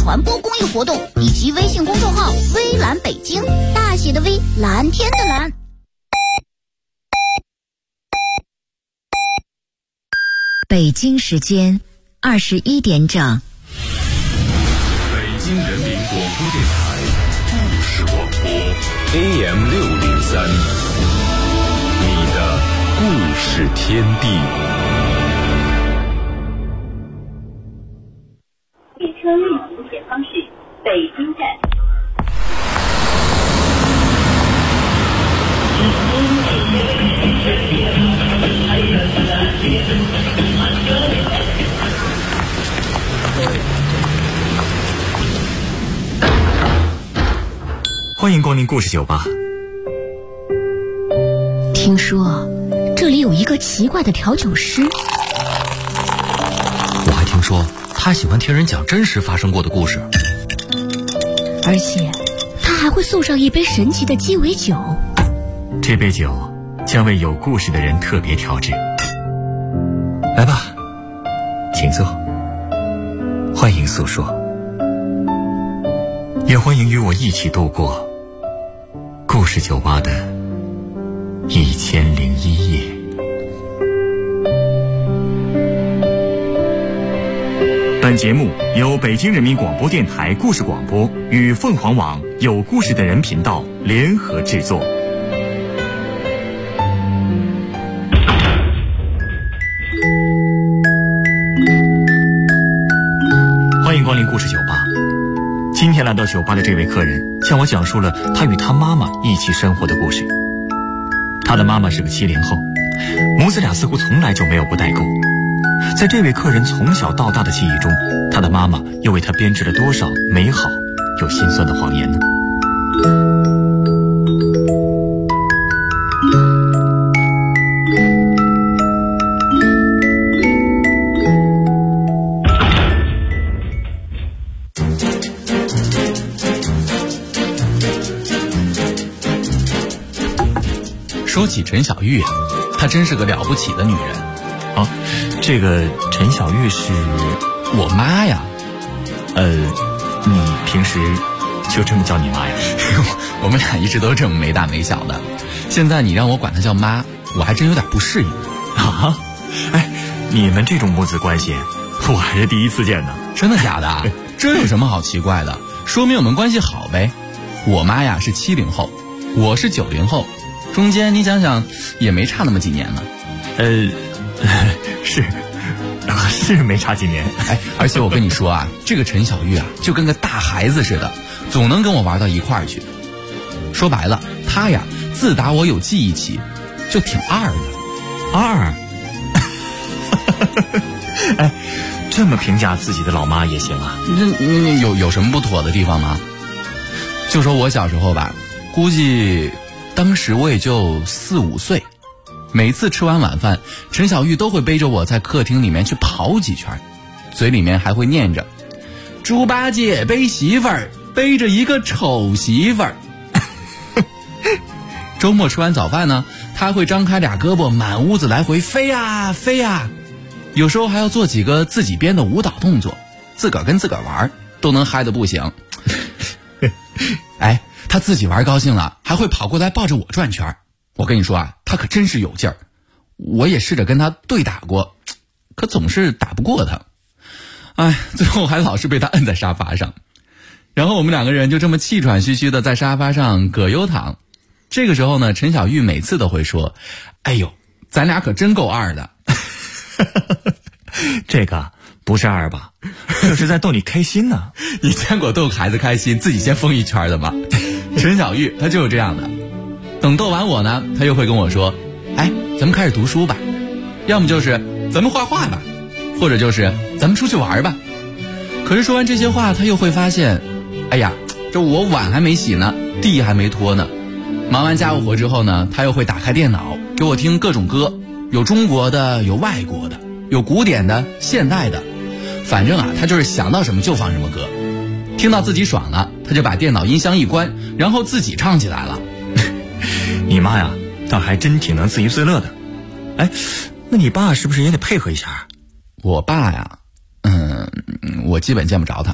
传播公益活动以及微信公众号微蓝北京，大写的 V， 蓝天的蓝。 北京时间21点整。 北京人民广播电台故事广播 AM603，你的故事天地。 列车运行前方是北京站。 欢迎光临故事酒吧。 听说这里有一个奇怪的调酒师， 我还听说他喜欢听人讲真实发生过的故事， 而且他还会送上一杯神奇的鸡尾酒。 这杯酒将为有故事的人特别调制。来吧，请坐，欢迎诉说，也欢迎与我一起度过故事酒吧的1001夜。本节目由北京人民广播电台故事广播与凤凰网有故事的人频道联合制作。欢迎光临故事酒吧。今天来到酒吧的这位客人向我讲述了他与他妈妈一起生活的故事。他的妈妈是个70后，母子俩似乎从来就没有过代沟。在这位客人从小到大的记忆中，他的妈妈又为他编织了多少美好又心酸的谎言呢？ 说起陈小玉啊，她真是个了不起的女人。 啊，这个陈小玉是我妈呀。 你平时就这么叫你妈呀？ 我们俩一直都这么没大没小的，现在你让我管她叫妈，我还真有点不适应啊。哎，你们这种母子关系我还是第一次见呢。 真的假的？这有什么好奇怪的？说明我们关系好呗。我妈呀是70后，我是90后，中间你想想也没差那么几年呢。 是没差几年。 哎，而且我跟你说啊，这个陈小玉啊就跟个大孩子似的，总能跟我玩到一块儿去。说白了，她呀自打我有记忆起就挺二的。 二？哎，这么评价自己的老妈也行啊？ 有什么不妥的地方吗？就说我小时候吧，估计当时我也就4、5岁。每次吃完晚饭，陈小玉都会背着我在客厅里面去跑几圈，嘴里面还会念着猪八戒背媳妇儿，背着一个丑媳妇儿。周末吃完早饭呢，他会张开俩胳膊满屋子来回飞呀飞呀，有时候还要做几个自己编的舞蹈动作，自个儿跟自个儿玩，都能嗨得不行。哎，他自己玩高兴了，还会跑过来抱着我转圈。我跟你说啊，他可真是有劲儿。我也试着跟他对打过，可总是打不过他。哎，最后还老是被他摁在沙发上。然后我们两个人就这么气喘吁吁的在沙发上葛优躺。这个时候呢，陈小玉每次都会说：“哎呦，咱俩可真够二的。” 这个不是二吧？这是在逗你开心呢。 你见过逗孩子开心自己先疯一圈的吗？陈小玉她就是这样的。等逗完我呢，她又会跟我说：“哎，咱们开始读书吧，要么就是咱们画画吧，或者就是咱们出去玩吧。”可是说完这些话，她又会发现，哎呀，这我碗还没洗呢，地还没拖呢。忙完家务活之后呢，她又会打开电脑给我听各种歌，有中国的，有外国的，有古典的，现代的，反正啊，她就是想到什么就放什么歌。听到自己爽了，她就把电脑音箱一关，然后自己唱起来了。 你妈呀，倒还真挺能自娱自乐的。哎，那你爸是不是也得配合一下？ 我爸呀，我基本见不着他。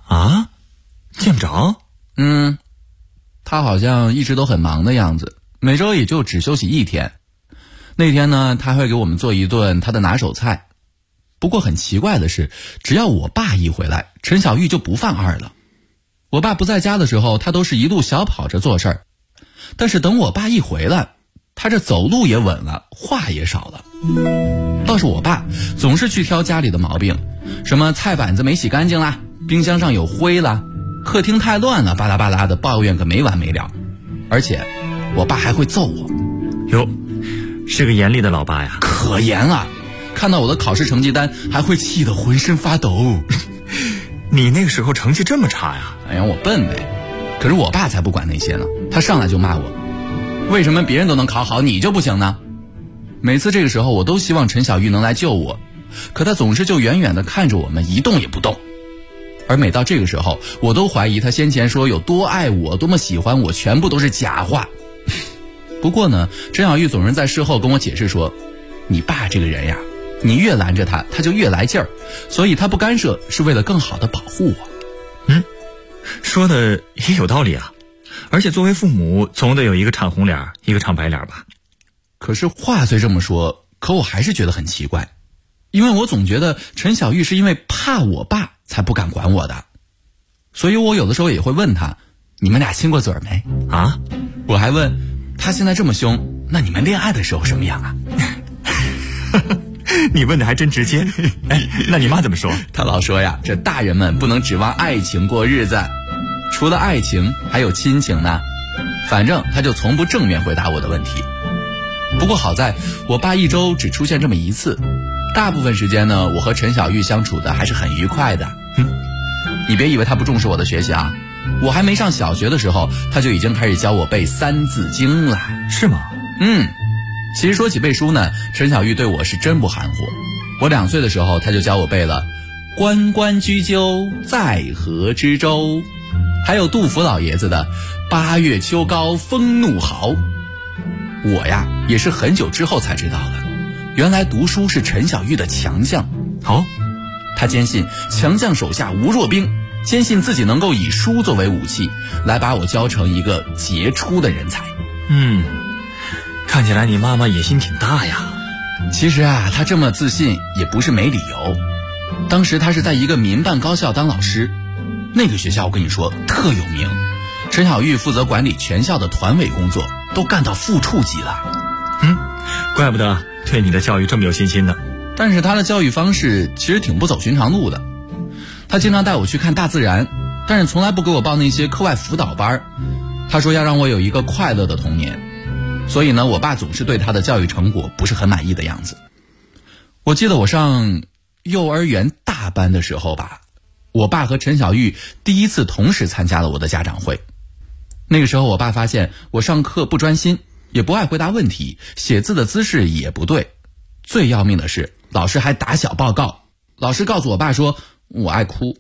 啊？见不着？ 他好像一直都很忙的样子，每周也就只休息1天。那天呢，他会给我们做一顿他的拿手菜。不过很奇怪的是，只要我爸一回来，陈小玉就不犯二了。我爸不在家的时候，他都是一路小跑着做事儿，但是等我爸一回来，他这走路也稳了，话也少了。倒是我爸总是去挑家里的毛病，什么菜板子没洗干净啦，冰箱上有灰啦，客厅太乱了，巴拉巴拉的抱怨个没完没了。而且我爸还会揍我。 哟，是个严厉的老爸呀。 可严了，看到我的考试成绩单还会气得浑身发抖。 你那个时候成绩这么差呀？ 哎呀，我笨呗。可是我爸才不管那些呢，他上来就骂我，为什么别人都能考好你就不行呢？每次这个时候我都希望陈小玉能来救我，可他总是就远远地看着我们一动也不动。而每到这个时候，我都怀疑他先前说有多爱我多么喜欢我全部都是假话。不过呢，陈小玉总是在事后跟我解释说，你爸这个人呀，你越拦着他，他就越来劲儿，所以他不干涉是为了更好的保护我。 说的也有道理啊。而且作为父母，总得有一个唱红脸，一个唱白脸吧。 可是话虽这么说，可我还是觉得很奇怪，因为我总觉得陈小玉是因为怕我爸才不敢管我的。所以我有的时候也会问他，你们俩亲过嘴没？ 啊？ 我还问他现在这么凶，那你们恋爱的时候什么样啊？ 你问的还真直接。哎，那你妈怎么说？ 她老说呀，这大人们不能指望爱情过日子，除了爱情还有亲情呢。反正她就从不正面回答我的问题。不过好在我爸一周只出现这么一次，大部分时间呢，我和陈小玉相处的还是很愉快的。你别以为他不重视我的学习啊，我还没上小学的时候，他就已经开始教我背三字经了。 是吗？ 其实说起背书呢，陈小玉对我是真不含糊。我2岁的时候，他就教我背了关关雎鸠，在河之洲，还有杜甫老爷子的八月秋高风怒号。我呀，也是很久之后才知道的，原来读书是陈小玉的强项。他坚信强将手下无弱兵，坚信自己能够以书作为武器，来把我教成一个杰出的人才。 看起来你妈妈野心挺大呀。 其实啊，她这么自信也不是没理由。当时她是在一个民办高校当老师，那个学校我跟你说特有名，陈小玉负责管理全校的团委工作，都干到副处级了。 怪不得对你的教育这么有信心呢。 但是她的教育方式其实挺不走寻常路的。她经常带我去看大自然，但是从来不给我报那些课外辅导班。她说要让我有一个快乐的童年。所以呢，我爸总是对他的教育成果不是很满意的样子。我记得我上幼儿园大班的时候吧，我爸和陈小玉第一次同时参加了我的家长会。那个时候我爸发现我上课不专心，也不爱回答问题，写字的姿势也不对，最要命的是老师还打小报告。老师告诉我爸说我爱哭。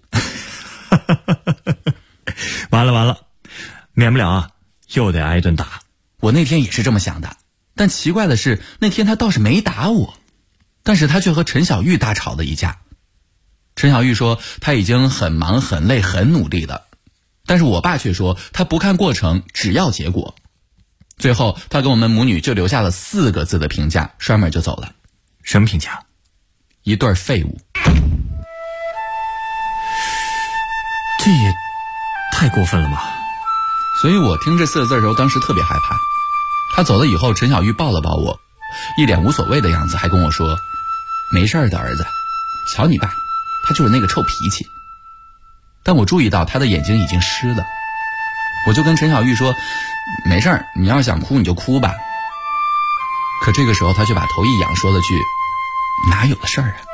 完了，免不了啊，又得挨一顿打。 我那天也是这么想的，但奇怪的是那天他倒是没打我，但是他却和陈小玉大吵了一架。陈小玉说他已经很忙很累很努力了，但是我爸却说他不看过程，只要结果。最后他给我们母女就留下了4个字的评价，摔门就走了。 什么评价？ 一对废物。 这也太过分了吧。 所以我听这4个字的时候当时特别害怕。他走了以后，陈小玉抱了抱我，一脸无所谓的样子，还跟我说没事的儿子，瞧你爸，他就是那个臭脾气。但我注意到他的眼睛已经湿了，我就跟陈小玉说没事儿，你要想哭你就哭吧。可这个时候他却把头一仰，说了句哪有的事儿啊。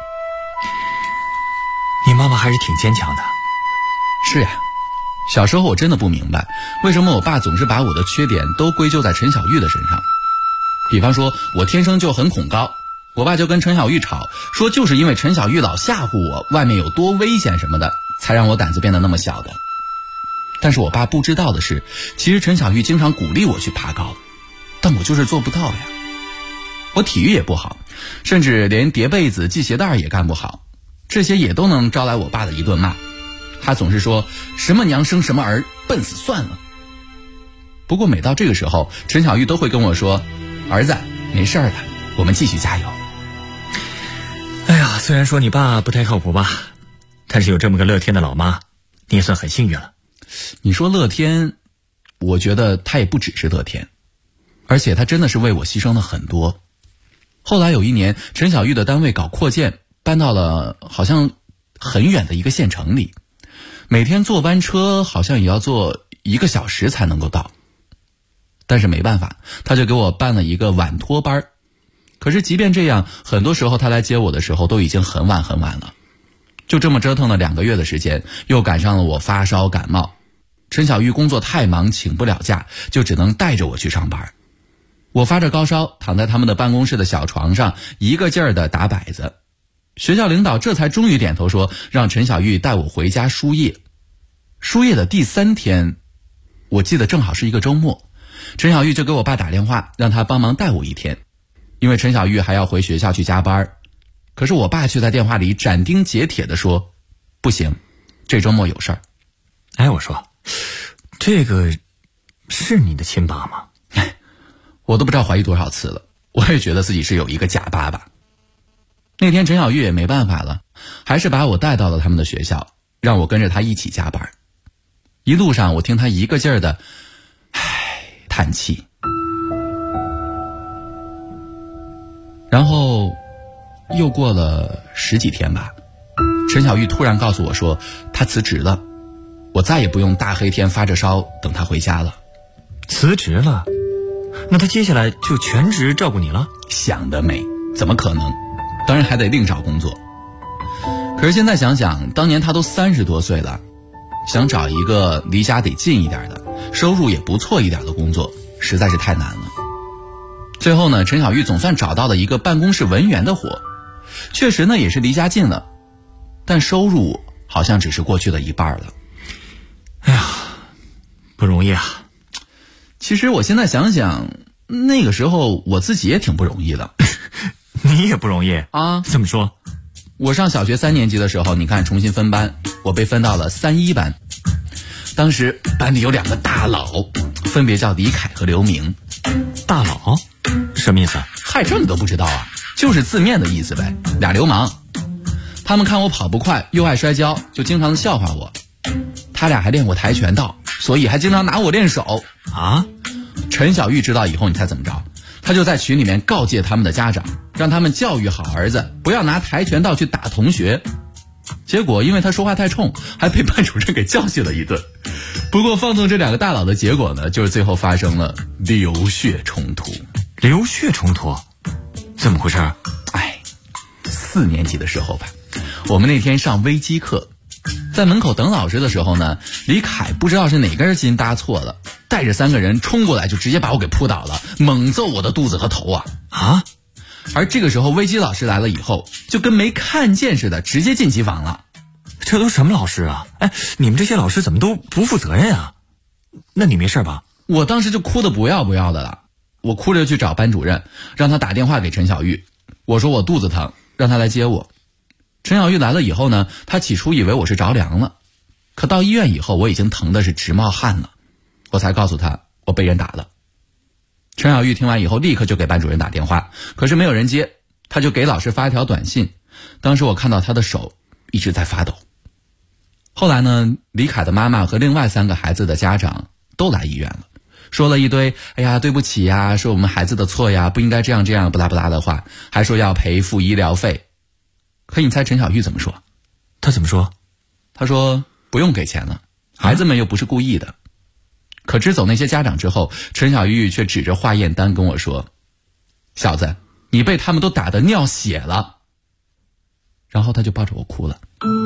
你妈妈还是挺坚强的。 是呀，小时候我真的不明白为什么我爸总是把我的缺点都归咎在陈小玉的身上。比方说我天生就很恐高，我爸就跟陈小玉吵，说就是因为陈小玉老吓唬我外面有多危险什么的，才让我胆子变得那么小的。但是我爸不知道的是，其实陈小玉经常鼓励我去爬高，但我就是做不到呀。我体育也不好，甚至连叠被子系鞋带也干不好，这些也都能招来我爸的一顿骂。 他总是说什么娘生什么儿，笨死算了。不过每到这个时候，陈小玉都会跟我说，儿子没事的，我们继续加油。 哎呀，虽然说你爸不太靠谱吧，但是有这么个乐天的老妈，你也算很幸运了。 你说乐天，我觉得他也不只是乐天，而且他真的是为我牺牲了很多。后来有一年，陈小玉的单位搞扩建，搬到了好像很远的一个县城里，每天坐班车好像也要坐1个小时才能够到。但是没办法，他就给我办了一个晚托班。可是即便这样，很多时候他来接我的时候都已经很晚很晚了。就这么折腾了2个月的时间，又赶上了我发烧感冒。陈小玉工作太忙，请不了假，就只能带着我去上班。我发着高烧，躺在他们的办公室的小床上，一个劲儿地打摆子。学校领导这才终于点头说，让陈小玉带我回家输液。输液的第3天，我记得正好是一个周末，陈小玉就给我爸打电话，让他帮忙带我1天，因为陈小玉还要回学校去加班。可是我爸却在电话里斩钉截铁地说，不行，这周末有事儿。 哎，我说，这个是你的亲爸吗？ 我都不知道怀疑多少次了，我也觉得自己是有一个假爸爸。那天陈小玉也没办法了，还是把我带到了他们的学校，让我跟着他一起加班。一路上我听他一个劲儿的叹气。然后又过了10几天吧，陈小玉突然告诉我说她辞职了，我再也不用大黑天发着烧等她回家了。 辞职了？那她接下来就全职照顾你了？ 想得美，怎么可能？当然还得另找工作。可是现在想想，当年她都30多岁了，想找一个离家得近一点的，收入也不错一点的工作，实在是太难了。最后呢，陈小玉总算找到了一个办公室文员的活，确实呢也是离家近了，但收入好像只是过去的一半了。 哎呀，不容易啊。 其实我现在想想，那个时候我自己也挺不容易的。 你也不容易啊？ 怎么说？ 我上小学3年级的时候，你看重新分班，我被分到了3-1班。当时班里有2个大佬，分别叫李凯和刘明。 大佬什么意思啊？ 嗨，这你都不知道啊？就是字面的意思呗，俩流氓。他们看我跑不快，又爱摔跤，就经常笑话我。他俩还练过跆拳道，所以还经常拿我练手啊。 陈小玉知道以后，你猜怎么着？他就在群里面告诫他们的家长，让他们教育好儿子，不要拿跆拳道去打同学。结果因为他说话太冲，还被班主任给教训了一顿。不过放纵这2个大佬的结果呢，就是最后发生了流血冲突。 流血冲突？怎么回事 ？4年级的时候吧，我们那天上微机课，在门口等老师的时候呢，李凯不知道是哪根筋搭错了，带着3个人冲过来，就直接把我给扑倒了，猛揍我的肚子和头啊！而这个时候微机老师来了以后，就跟没看见似的，直接进机房了。 这都什么老师啊？哎，你们这些老师怎么都不负责任啊？那你没事吧？ 我当时就哭得不要不要的了，我哭着去找班主任，让他打电话给陈小玉，我说我肚子疼，让他来接我。陈小玉来了以后呢，他起初以为我是着凉了，可到医院以后，我已经疼的是直冒汗了，我才告诉他我被人打了。陈小玉听完以后立刻就给班主任打电话，可是没有人接，他就给老师发一条短信。当时我看到他的手一直在发抖。后来呢，李凯的妈妈和另外3个孩子的家长都来医院了，说了一堆哎呀对不起呀，说我们孩子的错呀，不应该这样这样不拉不拉的话，还说要赔付医疗费。可你猜陈小玉怎么说？ 他怎么说？ 他说不用给钱了，孩子们又不是故意的。可支走那些家长之后，陈小玉却指着化验单跟我说，小子，你被他们都打得尿血了。然后他就抱着我哭了。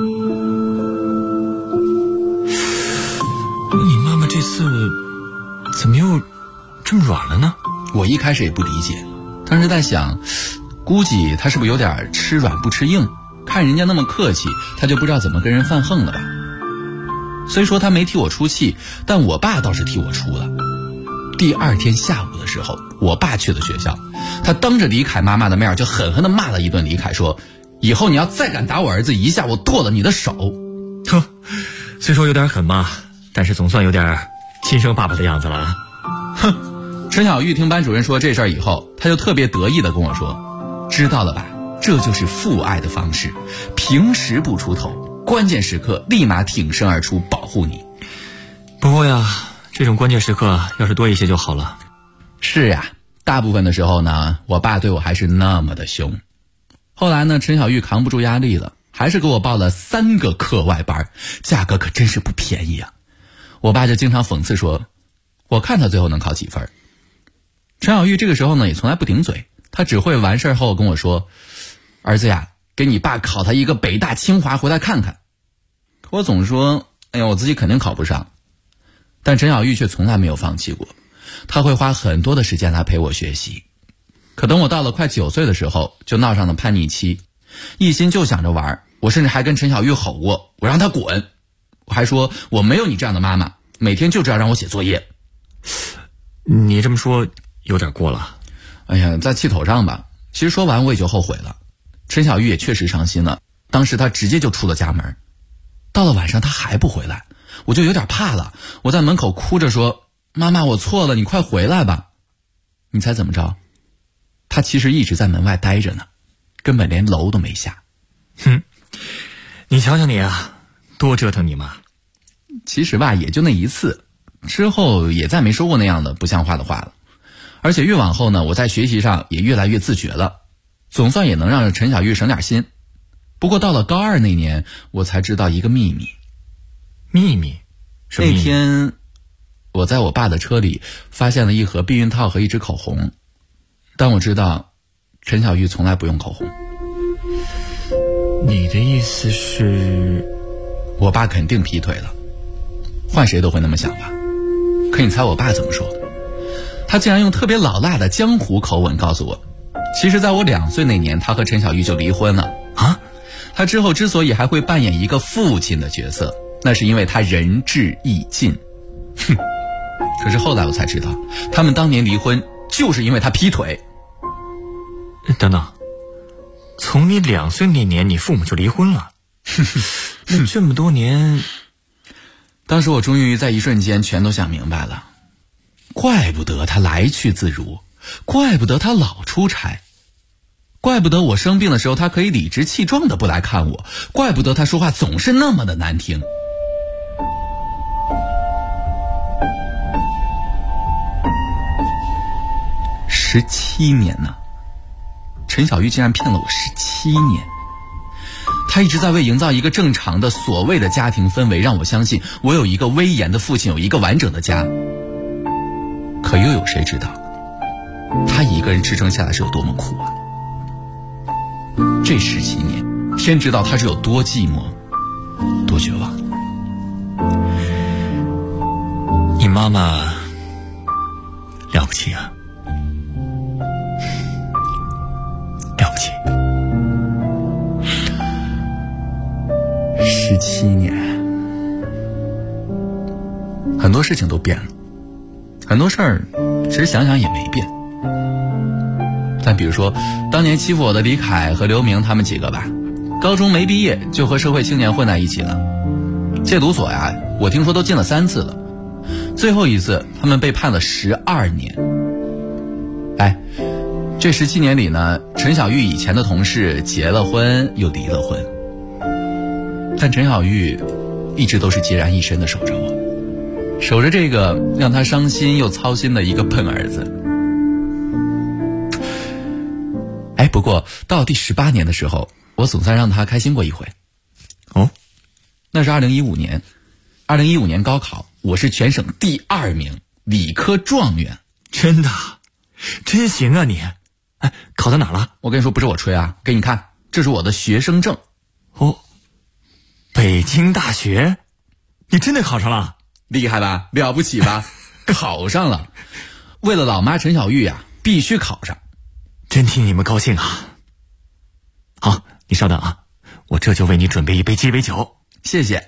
你妈妈这次怎么又这么软了呢？ 我一开始也不理解，但是在想，估计他是不是有点吃软不吃硬，看人家那么客气，他就不知道怎么跟人犯横了吧。虽说他没替我出气，但我爸倒是替我出了。第2天下午的时候，我爸去了学校，他当着李凯妈妈的面就狠狠地骂了一顿李凯，说以后你要再敢打我儿子一下，我剁了你的手。 虽说有点狠嘛，但是总算有点亲生爸爸的样子了啊。 哼，陈小玉听班主任说这事儿以后，他就特别得意地跟我说，知道了吧，这就是父爱的方式，平时不出头，关键时刻立马挺身而出保护你。 不过呀，这种关键时刻要是多一些就好了。 是呀，大部分的时候呢，我爸对我还是那么的凶。后来呢，陈小玉扛不住压力了，还是给我报了3个课外班，价格可真是不便宜啊。我爸就经常讽刺说，我看他最后能考几分。陈小玉这个时候呢也从来不顶嘴，他只会完事后跟我说，儿子呀，给你爸考他一个北大清华回来看看。可我总说，哎呀，我自己肯定考不上。但陈小玉却从来没有放弃过，他会花很多的时间来陪我学习。可等我到了快9岁的时候，就闹上了叛逆期，一心就想着玩。我甚至还跟陈小玉吼过，我让他滚。我还说我没有你这样的妈妈，每天就知道让我写作业。 你这么说有点过了。 哎呀，在气头上吧，其实说完我也就后悔了。陈小玉也确实伤心了，当时她直接就出了家门。到了晚上她还不回来，我就有点怕了。我在门口哭着说，妈妈，我错了，你快回来吧。你猜怎么着？她其实一直在门外待着呢，根本连楼都没下。 哼，你瞧瞧你啊，多折腾你妈。 其实吧，也就那一次，之后也再没说过那样的不像话的话了。而且越往后呢，我在学习上也越来越自觉了，总算也能让陈小玉省点心。不过到了高2那年，我才知道一个秘密。 秘密？什么秘密？ 那天我在我爸的车里发现了一盒避孕套和一支口红，但我知道陈小玉从来不用口红。 你的意思是， 我爸肯定劈腿了，换谁都会那么想吧。可你猜我爸怎么说？他竟然用特别老辣的江湖口吻告诉我，其实在我2岁那年，他和陈小玉就离婚了啊。他之后之所以还会扮演一个父亲的角色，那是因为他仁至义尽。哼，可是后来我才知道，他们当年离婚就是因为他劈腿。 等等，从你2岁那年，你父母就离婚了？那这么多年， 当时我终于在一瞬间全都想明白了，怪不得他来去自如，怪不得他老出差，怪不得我生病的时候他可以理直气壮的不来看我，怪不得他说话总是那么的难听。17年呢，陈小玉竟然骗了我17年。他一直在为营造一个正常的所谓的家庭氛围，让我相信我有一个威严的父亲，有一个完整的家。可又有谁知道他一个人支撑下来是有多么苦啊。这17年，天知道他是有多寂寞，多绝望。 你妈妈了不起啊，了不起。 17年，很多事情都变了，很多事儿其实想想也没变。但比如说当年欺负我的李凯和刘明他们几个吧，高中没毕业就和社会青年混在一起了。戒毒所呀，我听说都进了3次了，最后一次他们被判了12年。哎，这17年里呢，陈小玉以前的同事结了婚又离了婚，但陈小玉一直都是孑然一身的守着我，守着这个让她伤心又操心的一个笨儿子。哎，不过到第18年的时候，我总算让他开心过一回。哦，那是2015年，2015年高考，我是全省第2名，理科状元。 真的？真行啊你！哎，考到哪了？ 我跟你说，不是我吹啊，给你看，这是我的学生证。 哦，北京大学？你真的考上了？ 厉害吧？了不起吧？考上了。为了老妈陈小玉啊，必须考上。 真替你们高兴啊！好，你稍等啊，我这就为你准备一杯鸡尾酒。 谢谢。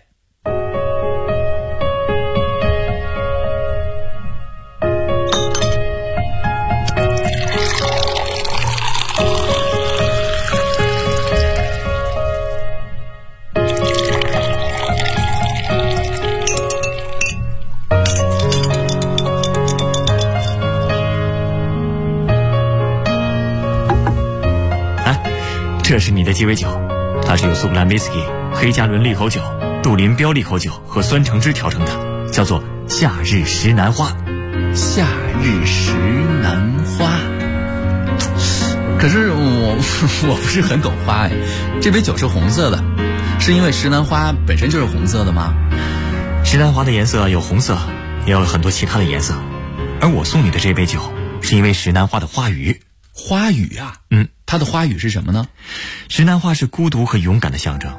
这是你的鸡尾酒，它是由苏格兰威士忌、黑加仑利口酒、杜林标利口酒和酸橙汁调成的，叫做夏日石楠花。 夏日石楠花，可是我不是很懂花哎。这杯酒是红色的，是因为石楠花本身就是红色的吗？ 石楠花的颜色有红色，也有很多其他的颜色。而我送你的这杯酒，是因为石楠花的花语。 花语啊？它的花语是什么呢？ 石楠花是孤独和勇敢的象征。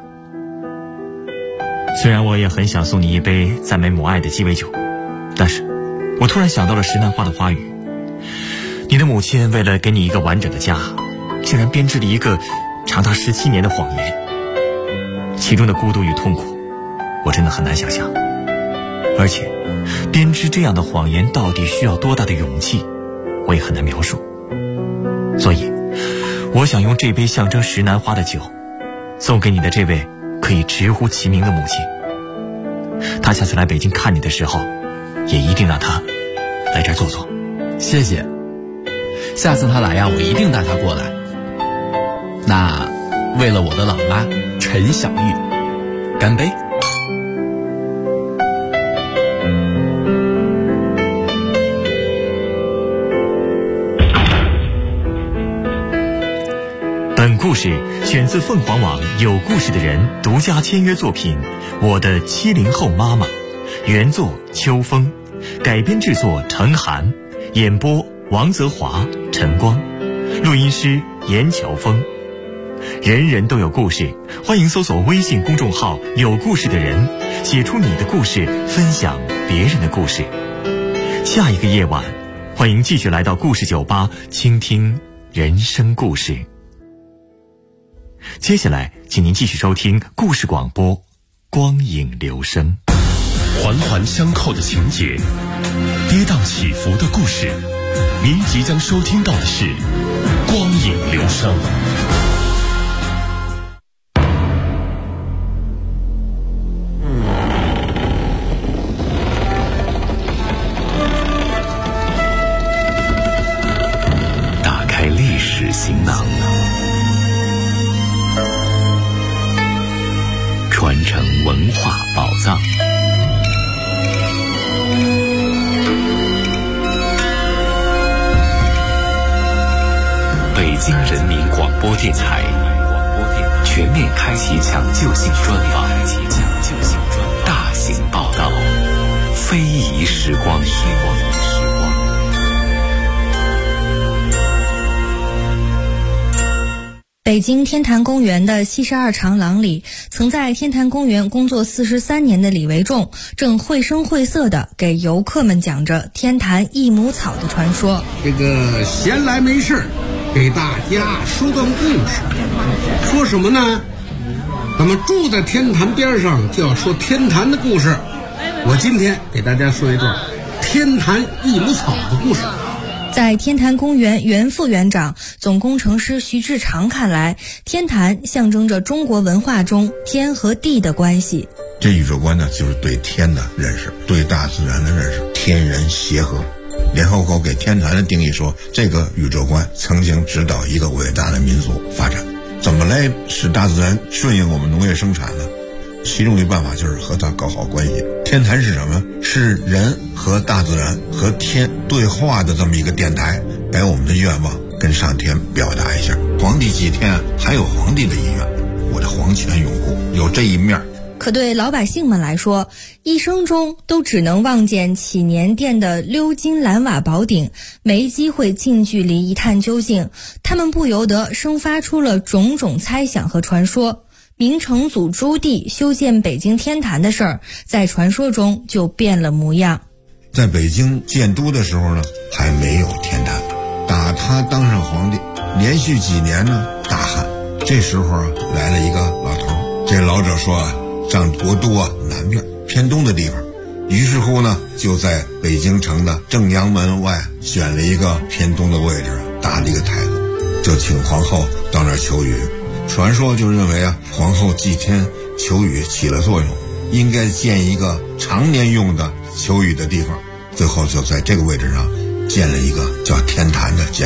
虽然我也很想送你一杯赞美母爱的鸡尾酒，但是我突然想到了石楠花的花语。你的母亲为了给你一个完整的家，竟然编织了一个长达17年的谎言，其中的孤独与痛苦，我真的很难想象。而且，编织这样的谎言到底需要多大的勇气，我也很难描述。所以，我想用这杯象征石楠花的酒，送给你的这位可以直呼其名的母亲。她下次来北京看你的时候，也一定让她来这儿坐坐。 谢谢，下次她来呀，我一定带她过来。那为了我的老妈陈小玉，干杯！ 本故事选自凤凰网有故事的人独家签约作品《我的70后妈妈》，原作秋风，改编制作程涵，演播王泽华、陈光，录音师严乔峰。人人都有故事，欢迎搜索微信公众号有故事的人，写出你的故事，分享别人的故事。下一个夜晚，欢迎继续来到故事酒吧，倾听人生故事。接下来请您继续收听故事广播，光影流声。 环环相扣的情节，跌宕起伏的故事，您即将收听到的是光影流声。打开历史行囊，传承文化宝藏。北京人民广播电台全面开启抢救性专访，大型报道，非遗时光。 北京天坛公园的72长廊里，曾在天坛公园工作43年的李维仲，正绘声绘色地给游客们讲着天坛益母草的传说。 这个闲来没事给大家说段故事。说什么呢？咱们住在天坛边上，就要说天坛的故事。我今天给大家说一段天坛益母草的故事。 在天坛公园原副园长、总工程师徐志长看来，天坛象征着中国文化中天和地的关系。 这宇宙观呢，就是对天的认识，对大自然的认识，天人协和。联合国给天坛的定义说，这个宇宙观曾经指导一个伟大的民族发展。怎么来使大自然顺应我们农业生产呢？其中的办法就是和它搞好关系。天坛是什么？是人和大自然和天对话的这么一个电台，把我们的愿望跟上天表达一下。皇帝祭天还有皇帝的意愿，我的皇权拥护有这一面。 可对老百姓们来说，一生中都只能望见祈年殿的鎏金蓝瓦宝顶，没机会近距离一探究竟，他们不由得生发出了种种猜想和传说。明成祖朱棣修建北京天坛的事儿，在传说中就变了模样。 在北京建都的时候呢，还没有天坛。打他当上皇帝，连续几年呢大旱。这时候来了一个老头，这老者说上国都南边偏东的地方，于是乎呢，就在北京城的正阳门外选了一个偏东的位置，搭了一个台子，就请皇后到那儿求雨。传说就认为皇后祭天求雨起了作用，应该建一个常年用的求雨的地方。最后就在这个位置上建了一个叫天坛的建筑。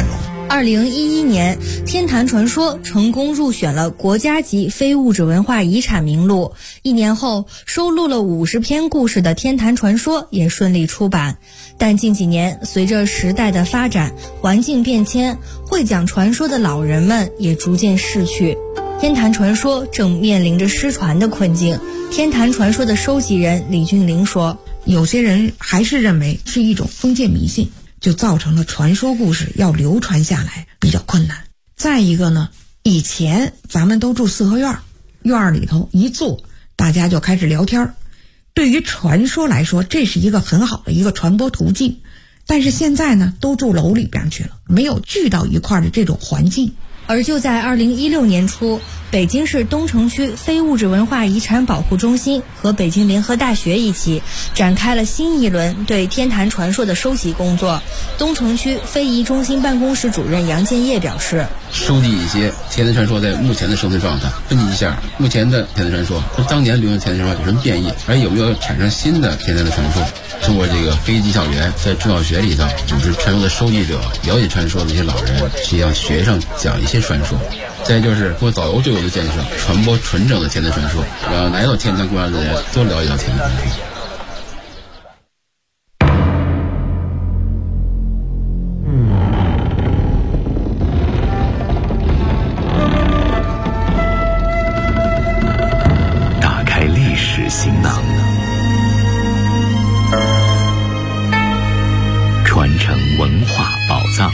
2011年，天坛传说成功入选了国家级非物质文化遗产名录。1年后，收录了50篇故事的天坛传说也顺利出版。但近几年，随着时代的发展，环境变迁，会讲传说的老人们也逐渐逝去。天坛传说正面临着失传的困境。天坛传说的收集人李俊玲说， 有些人还是认为是一种封建迷信，就造成了传说故事要流传下来比较困难。再一个呢，以前咱们都住四合院，院里头一坐，大家就开始聊天。对于传说来说，这是一个很好的一个传播途径。但是现在呢，都住楼里边去了，没有聚到一块的这种环境。 而就在2016年初，北京市东城区非物质文化遗产保护中心和北京联合大学一起展开了新一轮对天坛传说的收集工作。东城区非遗中心办公室主任杨建业表示， 收集一些天坛传说在目前的生存状态，分析一下目前的天坛传说和当年流行天坛传说有什么变异，而有没有产生新的天坛的传说。通过这个非遗技巧员在中小学里头组织传说的收集者，了解传说的一些老人，去向学生讲一些传说。再就是通过导游队伍的建设，传播纯正的天坛传说，让来到天坛公园的人都了解到天坛传说。 打开历史行囊，传承文化宝藏。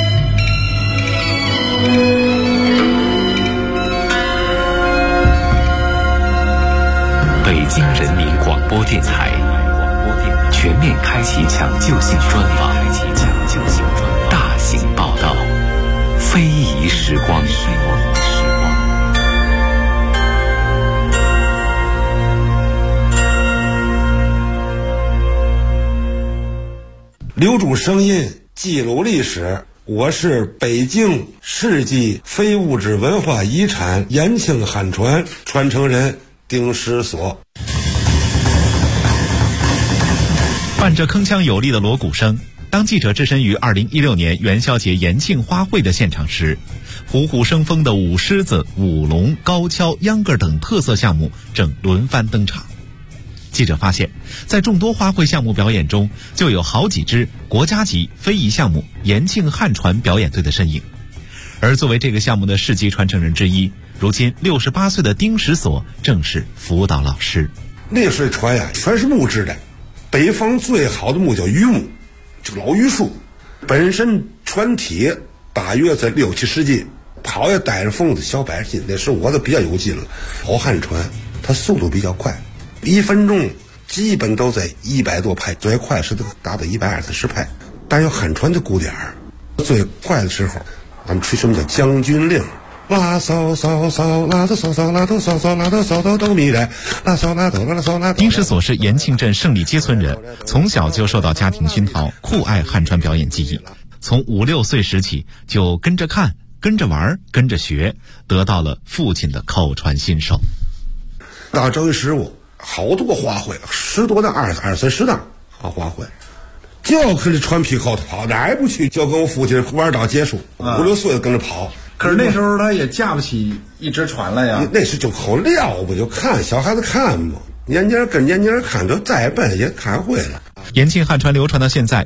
北京人民广播电台全面开启抢救性专访，大型报道，非遗时光。 留住声音，记录历史。我是北京市级非物质文化遗产延庆汉传传承人丁石所。 伴着铿锵有力的锣鼓声，当记者置身于2016年元宵节延庆花卉的现场时，虎虎生风的舞狮子、舞龙、高跷、秧歌等特色项目正轮番登场。记者发现，在众多花卉项目表演中，就有好几支国家级非遗项目延庆汉传表演队的身影。而作为这个项目的世级传承人之一，如今68岁的丁石所正是辅导老师。 那时候船呀，全是木质的，北方最好的木叫榆木，就老榆树，本身船体大约在6、70斤，跑也带着风的小100斤，那时候我都比较有劲了。跑汉船，它速度比较快。1分钟基本都在100多拍，最快是达到120拍，但有汉传的鼓点儿。最快的时候，咱们吹什么叫将军令，拉骚骚骚，拉哆骚骚，拉哆骚骚，拉哆骚哆哆咪来，拉骚拉哆拉骚拉。 丁石所是延庆镇胜利街村人，从小就受到家庭熏陶，酷爱汉传表演技艺。从5、6岁时起，就跟着看、跟着玩、跟着学，得到了父亲的口传心授。 到这一师傅。好多花卉，10多档、22、30档好花卉，就跟着船皮后头跑，哪也不去，就跟我父亲玩到结束，5、6岁跟着跑。 可是那时候他也架不起一只船来呀。 那时就口撂不就看小孩子看嘛，年年跟年年看，就再笨也看会了。 延庆汉传流传到现在。